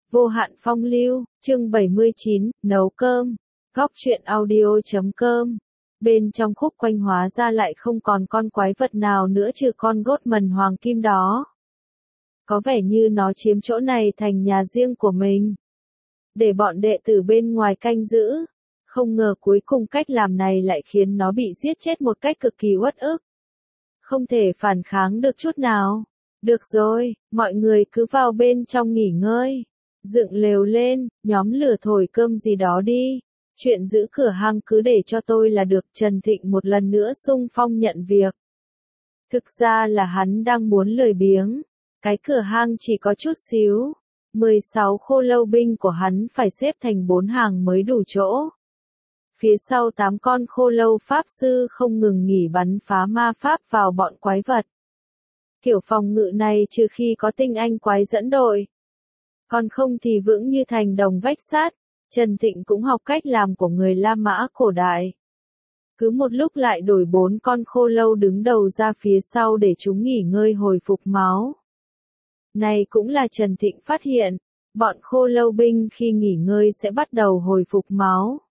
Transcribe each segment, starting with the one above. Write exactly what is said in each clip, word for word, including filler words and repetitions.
Vô hạn phong lưu, chương bảy mươi chín, nấu cơm. Góc truyện audio chấm com. Bên trong khúc quanh hóa ra lại không còn con quái vật nào nữa trừ con gốt mần hoàng kim đó. Có vẻ như nó chiếm chỗ này thành nhà riêng của mình. Để bọn đệ tử bên ngoài canh giữ. Không ngờ cuối cùng cách làm này lại khiến nó bị giết chết một cách cực kỳ uất ức. Không thể phản kháng được chút nào. Được rồi, mọi người cứ vào bên trong nghỉ ngơi. Dựng lều lên, nhóm lửa thổi cơm gì đó đi. Chuyện giữ cửa hàng cứ để cho tôi là được. Trần Thịnh một lần nữa xung phong nhận việc. Thực ra là hắn đang muốn lười biếng. Cái cửa hang chỉ có chút xíu. mười sáu khô lâu binh của hắn phải xếp thành bốn hàng mới đủ chỗ. Phía sau tám con khô lâu pháp sư không ngừng nghỉ bắn phá ma pháp vào bọn quái vật. Kiểu phòng ngự này trừ khi có tinh anh quái dẫn đội. Còn không thì vững như thành đồng vách sắt. Trần Thịnh cũng học cách làm của người La Mã cổ đại. Cứ một lúc lại đổi bốn con khô lâu đứng đầu ra phía sau để chúng nghỉ ngơi hồi phục máu. Này cũng là Trần Thịnh phát hiện, bọn khô lâu binh khi nghỉ ngơi sẽ bắt đầu hồi phục máu.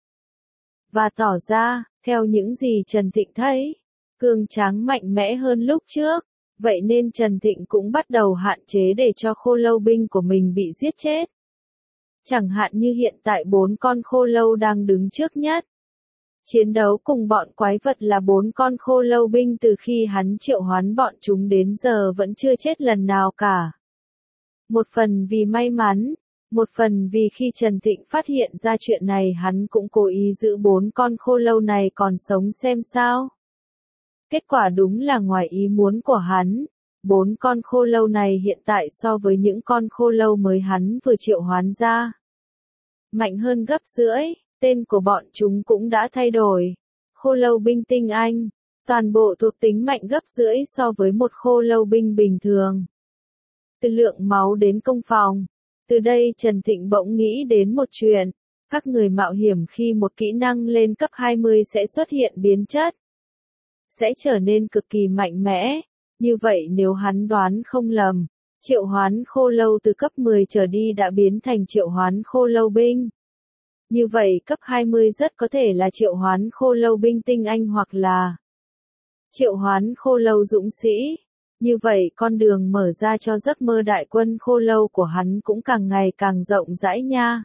Và tỏ ra, theo những gì Trần Thịnh thấy, cường tráng mạnh mẽ hơn lúc trước. Vậy nên Trần Thịnh cũng bắt đầu hạn chế để cho khô lâu binh của mình bị giết chết. Chẳng hạn như hiện tại bốn con khô lâu đang đứng trước nhất. Chiến đấu cùng bọn quái vật là bốn con khô lâu binh từ khi hắn triệu hoán bọn chúng đến giờ vẫn chưa chết lần nào cả. Một phần vì may mắn, một phần vì khi Trần Thịnh phát hiện ra chuyện này hắn cũng cố ý giữ bốn con khô lâu này còn sống xem sao. Kết quả đúng là ngoài ý muốn của hắn, bốn con khô lâu này hiện tại so với những con khô lâu mới hắn vừa triệu hoán ra. Mạnh hơn gấp rưỡi, tên của bọn chúng cũng đã thay đổi. Khô lâu binh tinh anh, toàn bộ thuộc tính mạnh gấp rưỡi so với một khô lâu binh bình thường. Từ lượng máu đến công phòng. Từ đây Trần Thịnh bỗng nghĩ đến một chuyện. Các người mạo hiểm khi một kỹ năng lên cấp hai mươi sẽ xuất hiện biến chất. Sẽ trở nên cực kỳ mạnh mẽ. Như vậy nếu hắn đoán không lầm, triệu hoán khô lâu từ cấp mười trở đi đã biến thành triệu hoán khô lâu binh. Như vậy cấp hai mươi rất có thể là triệu hoán khô lâu binh tinh anh hoặc là triệu hoán khô lâu dũng sĩ. Như vậy con đường mở ra cho giấc mơ đại quân khô lâu của hắn cũng càng ngày càng rộng rãi nha.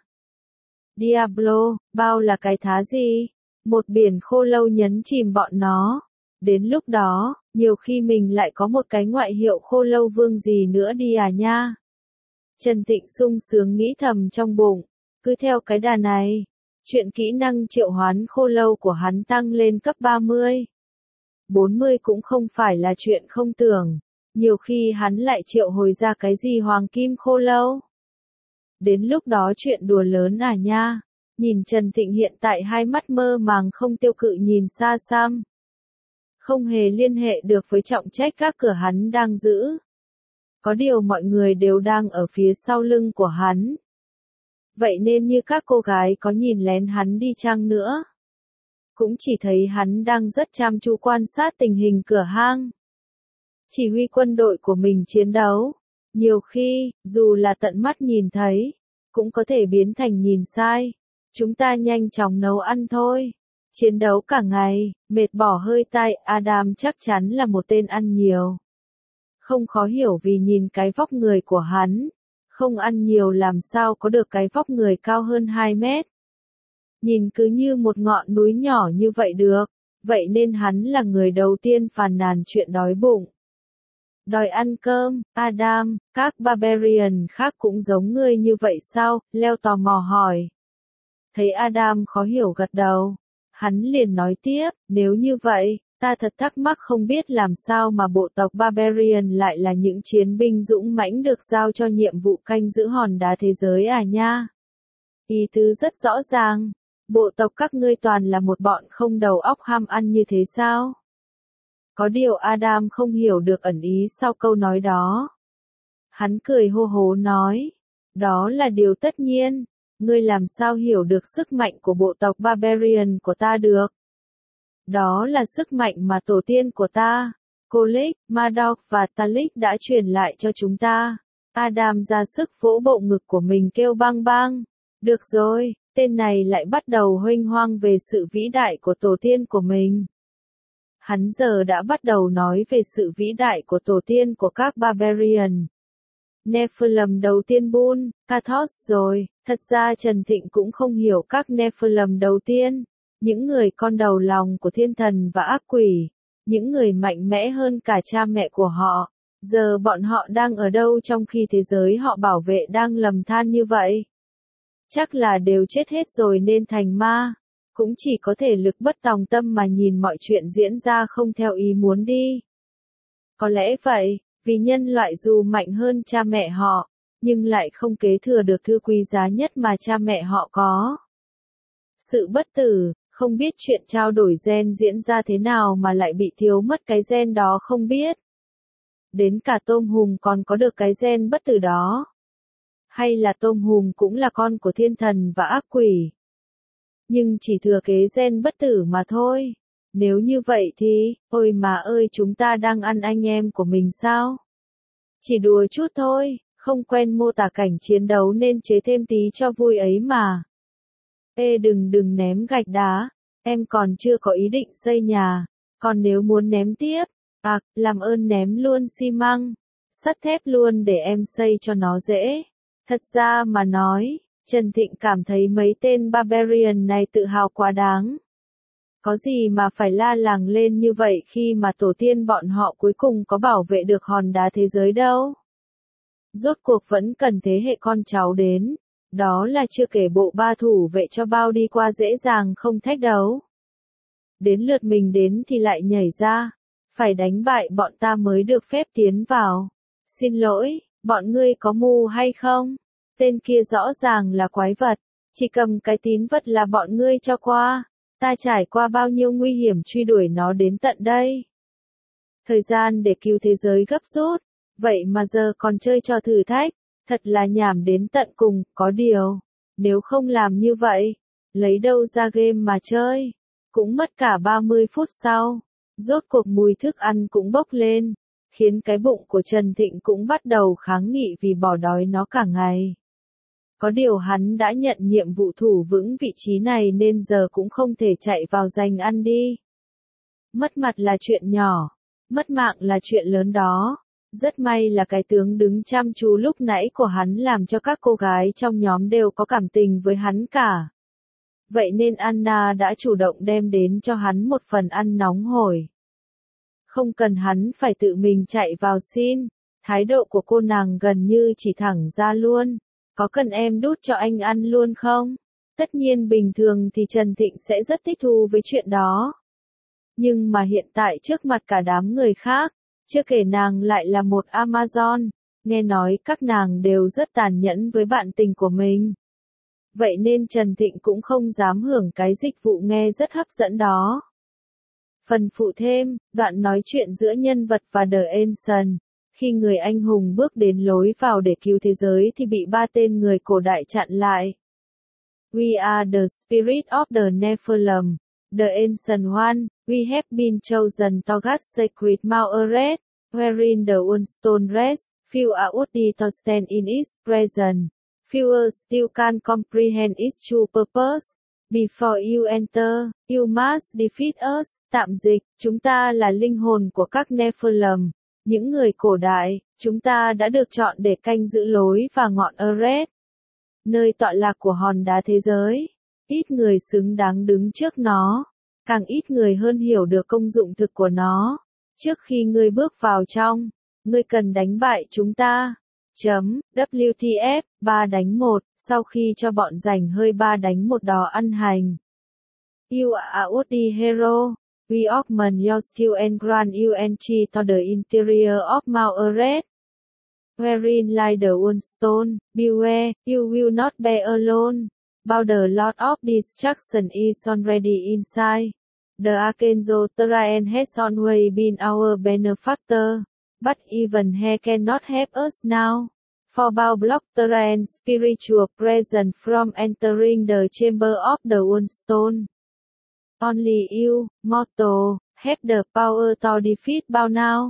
Diablo, bao là cái thá gì? Một biển khô lâu nhấn chìm bọn nó. Đến lúc đó, nhiều khi mình lại có một cái ngoại hiệu khô lâu vương gì nữa đi à nha. Trần Thịnh sung sướng nghĩ thầm trong bụng, cứ theo cái đà này, chuyện kỹ năng triệu hoán khô lâu của hắn tăng lên cấp ba mươi. bốn mươi cũng không phải là chuyện không tưởng, nhiều khi hắn lại triệu hồi ra cái gì hoàng kim khô lâu. Đến lúc đó chuyện đùa lớn à nha, nhìn Trần Thịnh hiện tại hai mắt mơ màng không tiêu cự nhìn xa xăm. Không hề liên hệ được với trọng trách các cửa hắn đang giữ. Có điều mọi người đều đang ở phía sau lưng của hắn. Vậy nên như các cô gái có nhìn lén hắn đi chăng nữa, cũng chỉ thấy hắn đang rất chăm chú quan sát tình hình cửa hang. Chỉ huy quân đội của mình chiến đấu. Nhiều khi, dù là tận mắt nhìn thấy, cũng có thể biến thành nhìn sai. Chúng ta nhanh chóng nấu ăn thôi. Chiến đấu cả ngày, mệt bỏ hơi tai, Adam chắc chắn là một tên ăn nhiều. Không khó hiểu vì nhìn cái vóc người của hắn. Không ăn nhiều làm sao có được cái vóc người cao hơn hai mét. Nhìn cứ như một ngọn núi nhỏ như vậy được. Vậy nên hắn là người đầu tiên phàn nàn chuyện đói bụng. Đòi ăn cơm, Adam, các barbarian khác cũng giống ngươi như vậy sao? Leo tò mò hỏi. Thấy Adam khó hiểu gật đầu. Hắn liền nói tiếp, nếu như vậy, ta thật thắc mắc không biết làm sao mà bộ tộc Barbarian lại là những chiến binh dũng mãnh được giao cho nhiệm vụ canh giữ hòn đá thế giới à nha. Ý tứ rất rõ ràng, bộ tộc các ngươi toàn là một bọn không đầu óc ham ăn như thế sao? Có điều Adam không hiểu được ẩn ý sau câu nói đó. Hắn cười hô hố nói, đó là điều tất nhiên. Ngươi làm sao hiểu được sức mạnh của bộ tộc Barbarian của ta được? Đó là sức mạnh mà tổ tiên của ta, Kolic, Madoc và Talik đã truyền lại cho chúng ta. Adam ra sức vỗ bộ ngực của mình kêu bang bang. Được rồi, tên này lại bắt đầu huênh hoang về sự vĩ đại của tổ tiên của mình. Hắn giờ đã bắt đầu nói về sự vĩ đại của tổ tiên của các Barbarian. Nephilim đầu tiên Bun, Kathos rồi, thật ra Trần Thịnh cũng không hiểu các Nephilim đầu tiên, những người con đầu lòng của thiên thần và ác quỷ, những người mạnh mẽ hơn cả cha mẹ của họ. Giờ bọn họ đang ở đâu trong khi thế giới họ bảo vệ đang lầm than như vậy? Chắc là đều chết hết rồi nên thành ma. Cũng chỉ có thể lực bất tòng tâm mà nhìn mọi chuyện diễn ra không theo ý muốn đi. Có lẽ vậy, vì nhân loại dù mạnh hơn cha mẹ họ, nhưng lại không kế thừa được thứ quý giá nhất mà cha mẹ họ có. Sự bất tử, không biết chuyện trao đổi gen diễn ra thế nào mà lại bị thiếu mất cái gen đó không biết. Đến cả tôm hùm còn có được cái gen bất tử đó. Hay là tôm hùm cũng là con của thiên thần và ác quỷ. Nhưng chỉ thừa kế gen bất tử mà thôi. Nếu như vậy thì, ôi mà ơi chúng ta đang ăn anh em của mình sao? Chỉ đùa chút thôi, không quen mô tả cảnh chiến đấu nên chế thêm tí cho vui ấy mà. Ê đừng đừng ném gạch đá, em còn chưa có ý định xây nhà, còn nếu muốn ném tiếp, à, làm ơn ném luôn xi măng, sắt thép luôn để em xây cho nó dễ. Thật ra mà nói, Trần Thịnh cảm thấy mấy tên Barbarian này tự hào quá đáng. Có gì mà phải la làng lên như vậy khi mà tổ tiên bọn họ cuối cùng có bảo vệ được hòn đá thế giới đâu. Rốt cuộc vẫn cần thế hệ con cháu đến. Đó là chưa kể bộ ba thủ vệ cho bao đi qua dễ dàng không thách đấu. Đến lượt mình đến thì lại nhảy ra. Phải đánh bại bọn ta mới được phép tiến vào. Xin lỗi, bọn ngươi có mù hay không? Tên kia rõ ràng là quái vật. Chỉ cầm cái tín vật là bọn ngươi cho qua. Ta trải qua bao nhiêu nguy hiểm truy đuổi nó đến tận đây. Thời gian để cứu thế giới gấp rút. Vậy mà giờ còn chơi trò thử thách. Thật là nhảm đến tận cùng, có điều. Nếu không làm như vậy, lấy đâu ra game mà chơi. Cũng mất cả ba mươi phút sau. Rốt cuộc mùi thức ăn cũng bốc lên. Khiến cái bụng của Trần Thịnh cũng bắt đầu kháng nghị vì bỏ đói nó cả ngày. Có điều hắn đã nhận nhiệm vụ thủ vững vị trí này nên giờ cũng không thể chạy vào giành ăn đi. Mất mặt là chuyện nhỏ, mất mạng là chuyện lớn đó. Rất may là cái tướng đứng chăm chú lúc nãy của hắn làm cho các cô gái trong nhóm đều có cảm tình với hắn cả. Vậy nên Anna đã chủ động đem đến cho hắn một phần ăn nóng hổi. Không cần hắn phải tự mình chạy vào xin, thái độ của cô nàng gần như chỉ thẳng ra luôn. Có cần em đút cho anh ăn luôn không? Tất nhiên bình thường thì Trần Thịnh sẽ rất thích thú với chuyện đó. Nhưng mà hiện tại trước mặt cả đám người khác, chưa kể nàng lại là một Amazon, nghe nói các nàng đều rất tàn nhẫn với bạn tình của mình. Vậy nên Trần Thịnh cũng không dám hưởng cái dịch vụ nghe rất hấp dẫn đó. Phần phụ thêm, đoạn nói chuyện giữa nhân vật và The Ancient. Khi người anh hùng bước đến lối vào để cứu thế giới thì bị ba tên người cổ đại chặn lại. We are the spirit of the Nephilim. The Ancient One, we have been chosen to guard sacred Mount Eret, wherein the one stone rests, few are worthy to stand in its presence. Fewer still can comprehend its true purpose. Before you enter, you must defeat us. Tạm dịch, chúng ta là linh hồn của các Nephilim. Những người cổ đại, chúng ta đã được chọn để canh giữ lối và ngọn Eret, nơi tọa lạc của hòn đá thế giới. Ít người xứng đáng đứng trước nó, càng ít người hơn hiểu được công dụng thực của nó. Trước khi ngươi bước vào trong, ngươi cần đánh bại chúng ta. Chấm, W T F, ba đánh một, sau khi cho bọn rảnh hơi ba đánh một đò ăn hành. You are worthy hero. We augment your skill and grant you entry to the interior of Mount Eret. Wherein lie the one stone, beware, you will not be alone. Bow the Lord of Destruction is already inside. The Archangel Taraen has always been our benefactor, but even he cannot help us now. For bow block Taraen's spiritual presence from entering the chamber of the one stone. Only you, mortal, have the power to defeat Bao now.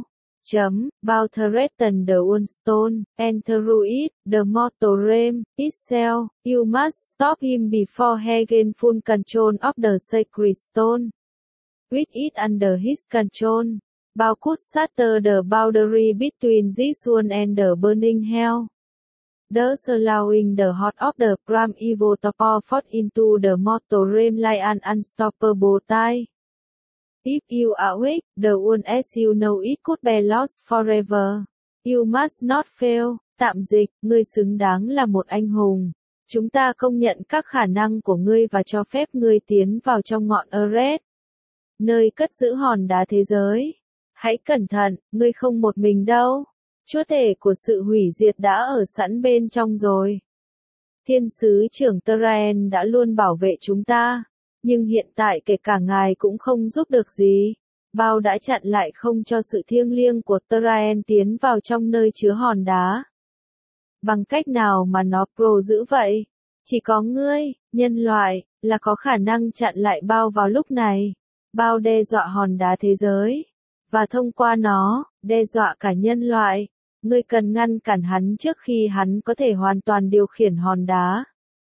Chấm, bao threaten the Unstone, Enteruit, the Mortal Realm, itself, you must stop him before he gain full control of the Sacred Stone. With it under his control, bao could shatter the boundary between this world and the burning hell. Thus allowing the heart of the primeval to pour forth into the mortal realm like an unstoppable tide. If you awake, the world as you know it could be lost forever. You must not fail. Tạm dịch, ngươi xứng đáng là một anh hùng. Chúng ta công nhận các khả năng của ngươi và cho phép ngươi tiến vào trong ngọn Eret, nơi cất giữ hòn đá thế giới. Hãy cẩn thận, ngươi không một mình đâu. Chúa tể của sự hủy diệt đã ở sẵn bên trong rồi. Thiên sứ trưởng Teraen đã luôn bảo vệ chúng ta. Nhưng hiện tại kể cả ngài cũng không giúp được gì. Bao đã chặn lại không cho sự thiêng liêng của Teraen tiến vào trong nơi chứa hòn đá. Bằng cách nào mà nó pro dữ vậy? Chỉ có ngươi, nhân loại, là có khả năng chặn lại bao vào lúc này. Bao đe dọa hòn đá thế giới. Và thông qua nó, đe dọa cả nhân loại. Ngươi cần ngăn cản hắn trước khi hắn có thể hoàn toàn điều khiển hòn đá.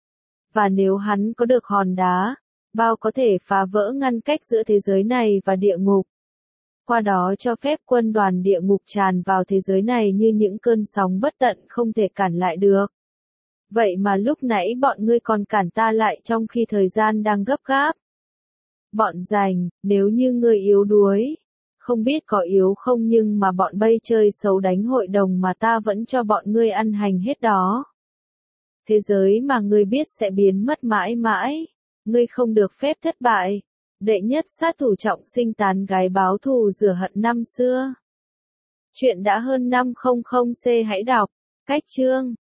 Và nếu hắn có được hòn đá, bao có thể phá vỡ ngăn cách giữa thế giới này và địa ngục. Qua đó cho phép quân đoàn địa ngục tràn vào thế giới này như những cơn sóng bất tận không thể cản lại được. Vậy mà lúc nãy bọn ngươi còn cản ta lại trong khi thời gian đang gấp gáp. Bọn rành, nếu như ngươi yếu đuối, không biết có yếu không nhưng mà bọn bây chơi xấu đánh hội đồng mà ta vẫn cho bọn ngươi ăn hành hết đó. Thế giới mà ngươi biết sẽ biến mất mãi mãi. Ngươi không được phép thất bại. Đệ nhất sát thủ trọng sinh tán gái báo thù rửa hận năm xưa. Chuyện đã hơn năm trăm C hãy đọc. Cách chương